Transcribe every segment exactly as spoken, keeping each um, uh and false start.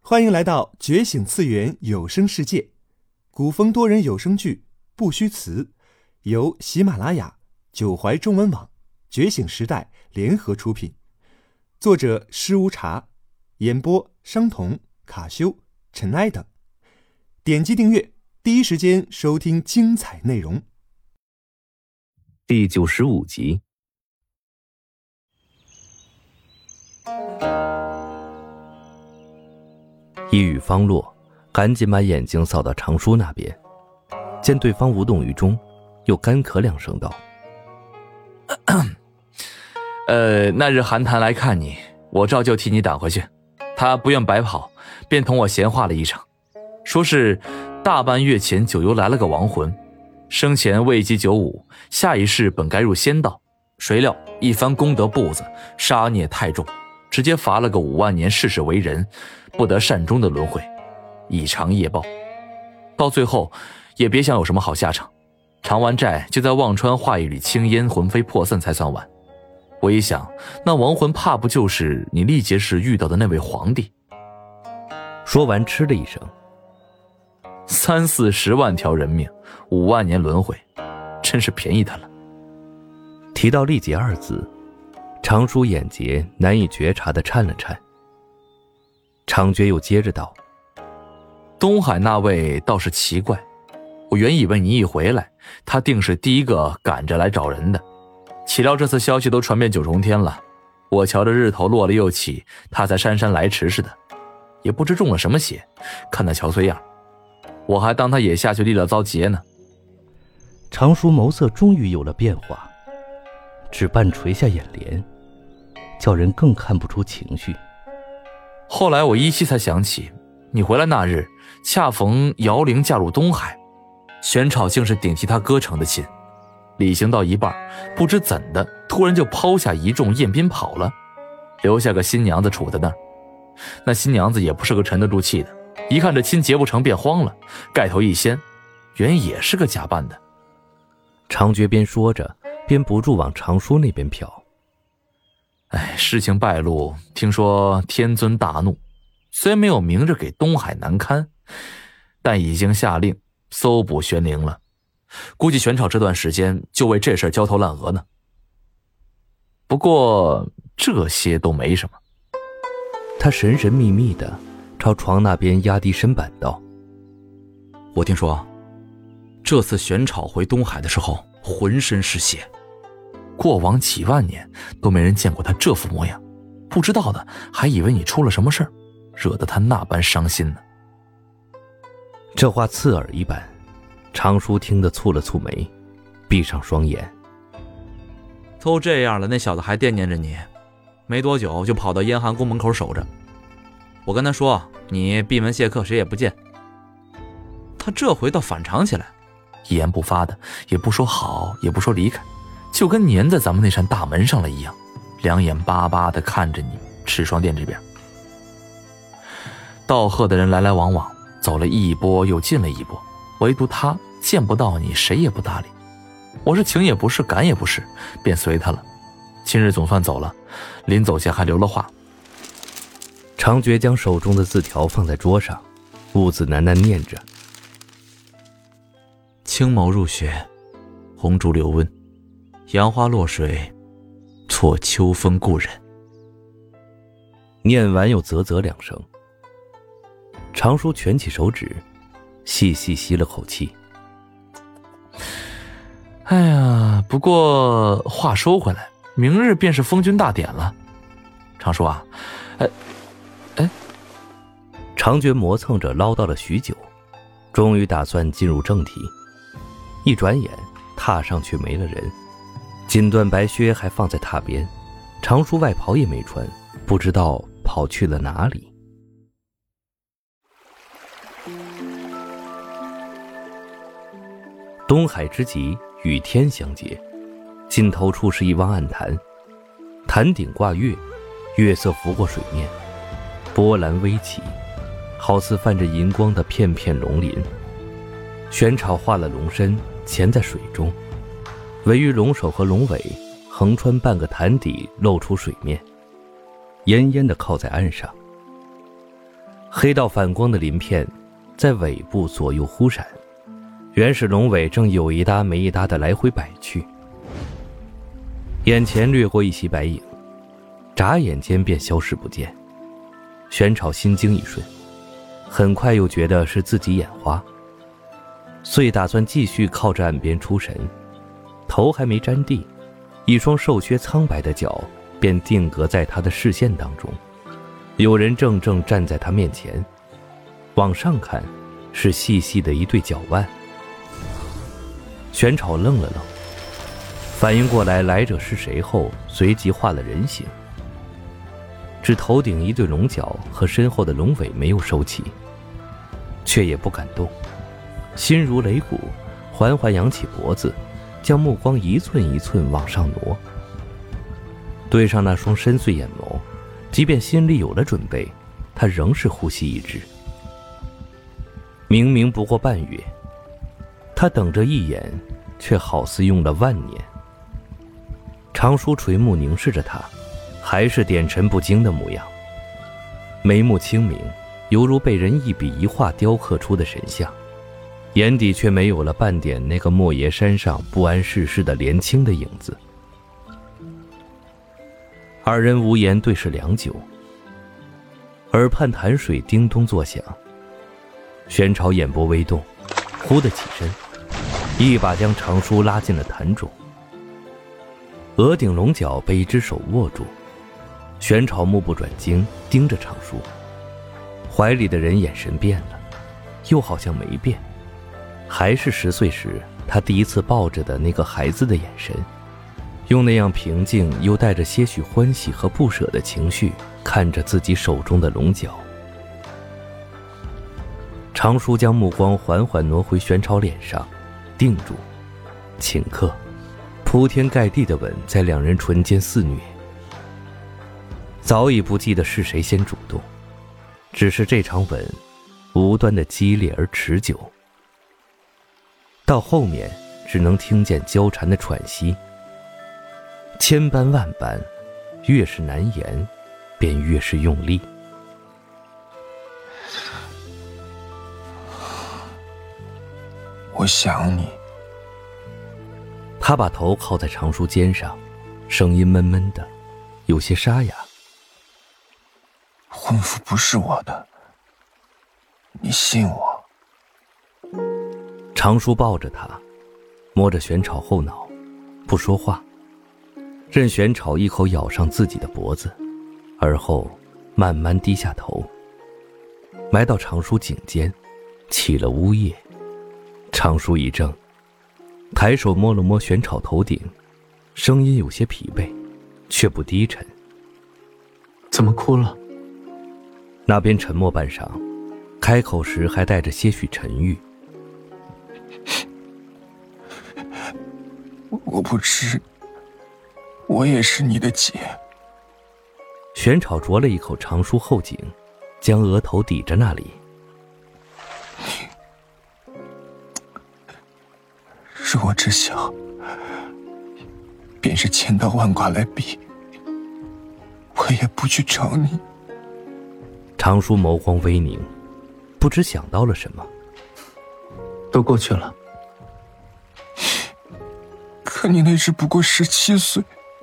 欢迎来到觉醒次元有声世界，古风多人有声剧不虚词，由喜马拉雅、九怀中文网、觉醒时代联合出品，作者施无茶，演播商童、卡修、尘埃等。点击订阅，第一时间收听精彩内容。 第九十五集。一语方落，赶紧把眼睛扫到常叔那边，见对方无动于衷，又干咳两声道： 呃，那日韩谈来看你，我照旧替你挡回去，他不愿白跑，便同我闲话了一场，说是大半月前九幽来了个亡魂，生前位极九五，下一世本该入仙道，谁料一番功德簿子，杀孽太重，直接罚了个五万年世世为人，不得善终的轮回，以偿业报。到最后也别想有什么好下场，偿完债就在忘川化一缕青烟，魂飞魄散才算完。我一想，那亡魂怕不就是你历劫时遇到的那位皇帝？ 说完嗤了一声， 三四十万条人命，五万年轮回，真是便宜他了。 提到历劫二字，常叔眼睫难以觉察地颤了颤。常觉又接着道： 东海那位倒是奇怪，我原以为你一回来，他定是第一个赶着来找人的，岂料这次消息都传遍九重天了，我瞧着日头落了又起，他才姗姗来迟似的，也不知中了什么邪，看那憔悴样，我还当他也下去立了遭劫呢。 常叔眸色终于有了变化，只半垂下眼帘，叫人更看不出情绪。 后来我依稀才想起，你回来那日恰逢姚玲嫁入东海，玄草竟是顶替他哥成的亲，礼行到一半，不知怎的突然就抛下一众宴宾跑了，留下个新娘子杵在那儿。那新娘子也不是个沉得住气的，一看这亲结不成便慌了，盖头一掀，原也是个假扮的。 常觉边说着边不住往常叔那边瞟。 哎，事情败露，听说天尊大怒，虽没有明着给东海难堪，但已经下令搜捕玄灵了，估计玄草这段时间就为这事焦头烂额呢。不过这些都没什么。 他神神秘秘地朝床那边压低身板道： 我听说这次玄草回东海的时候浑身是血，过往几万年都没人见过他这副模样，不知道的还以为你出了什么事儿，惹得他那般伤心呢。 这话刺耳一般，常叔听得蹙了蹙眉，闭上双眼。 都这样了，那小子还惦念着你，没多久就跑到燕寒宫门口守着。我跟他说你闭门谢客，谁也不见，他这回倒反常起来， 一言不发的，也不说好，也不说离开，就跟粘在咱们那扇大门上了一样，两眼巴巴地看着你赤霜殿这边。道贺的人来来往往，走了一波又进了一波，唯独他见不到你，谁也不搭理。我是情也不是，赶也不是，便随他了。今日总算走了，临走前还留了话。 常觉将手中的字条放在桌上，兀自喃喃念着： 青眸入雪，红烛流温，杨花落水，错秋风故人。 念完又啧啧两声。常叔蜷起手指，细细吸了口气。 哎呀，不过话说回来，明日便是封君大典了。常叔啊，哎哎， 常觉磨蹭着唠叨了许久，终于打算进入正题。一转眼榻上却没了人，锦缎白靴还放在榻边，常叔外袍也没穿，不知道跑去了哪里。东海之极与天相接，尽头处是一汪暗潭，潭顶挂月，月色浮过水面，波澜微起，好似泛着银光的片片龙鳞。玄草化了龙身，潜在水中，唯余龙首和龙尾横穿半个潭底，露出水面，奄奄地靠在岸上。 黑到反光的鳞片在尾部左右忽闪，原始龙尾正有一搭没一搭的来回摆去。眼前掠过一袭白影，眨眼间便消失不见。玄草心惊一瞬，很快又觉得是自己眼花，遂打算继续靠着岸边出神。头还没沾地，一双瘦削苍白的脚便定格在他的视线当中。有人正正站在他面前，往上看是细细的一对脚腕。玄草愣了愣，反应过来来者是谁后，随即画了人形。只头顶一对龙角和身后的龙尾没有收起，却也不敢动，心如擂鼓，缓缓扬起脖子，将目光一寸一寸往上挪。对上那双深邃眼眸，即便心里有了准备，他仍是呼吸一滞。明明不过半月，他等着一眼，却好似用了万年。长叔垂目凝视着他，还是点尘不惊的模样，眉目清明，犹如被人一笔一画雕刻出的神像，眼底却没有了半点那个莫邪山上不谙世事的莲青的影子。二人无言对视良久，耳畔潭水叮咚作响。玄朝眼波微动，忽地起身，一把将长叔拉进了潭中。额顶龙角被一只手握住，玄朝目不转睛盯着长叔，怀里的人眼神变了，又好像没变，还是十岁时他第一次抱着的那个孩子的眼神，用那样平静又带着些许欢喜和不舍的情绪看着自己手中的龙角。长叔将目光缓缓挪回玄朝脸上，定住，顷刻，铺天盖地的吻在两人唇间肆虐。早已不记得是谁先主动，只是这场吻无端的激烈而持久，到后面只能听见交缠的喘息。千般万般，越是难言，便越是用力。 我想你。 他把头靠在长叔肩上，声音闷闷的，有些沙哑。 婚服不是我的，你信我？ 长叔抱着他，摸着玄草后脑，不说话，任玄草一口咬上自己的脖子，而后慢慢低下头，埋到长叔颈间，起了呜咽。长叔一怔，抬手摸了摸玄草头顶，声音有些疲惫，却不低沉。 怎么哭了？ 那边沉默半晌，开口时还带着些许沉郁。 我不知，我也是你的姐。 玄草啄了一口长叔后颈，将额头抵着那里。 若知晓，便是千刀万剐来比，我也不去找你。 长叔眸光微凝，不知想到了什么。 都过去了。可你那时不过十七岁。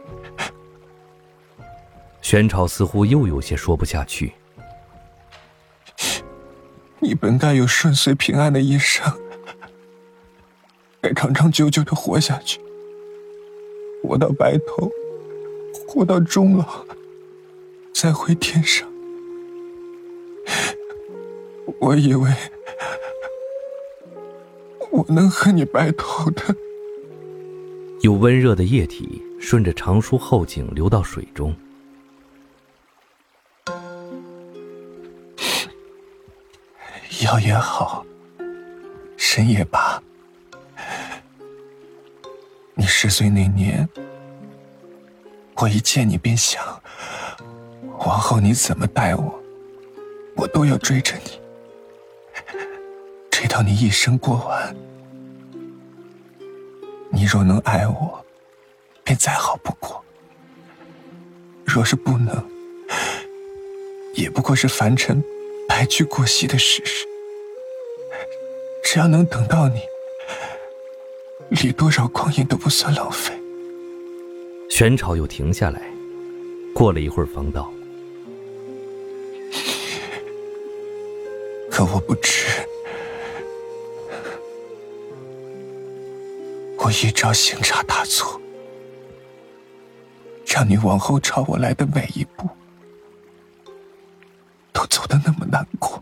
玄草似乎又有些说不下去。 你本该有顺遂平安的一生，该长长久久的活下去，活到白头，活到终老，再回天上。我以为我能和你白头的。 有温热的液体顺着长叔后颈流到水中。 要也好，深也罢。你十岁那年，我一见你便想，往后你怎么待我，我都要追着你，追到你一生过完。你若能爱我，便再好不过；若是不能，也不过是凡尘来去过隙的事实。只要能等到你，历多少光阴都不算浪费。 玄朝又停下来，过了一会儿方道： 可我不知，我一朝行差大错，让你往后朝我来的每一步都走得那么难过。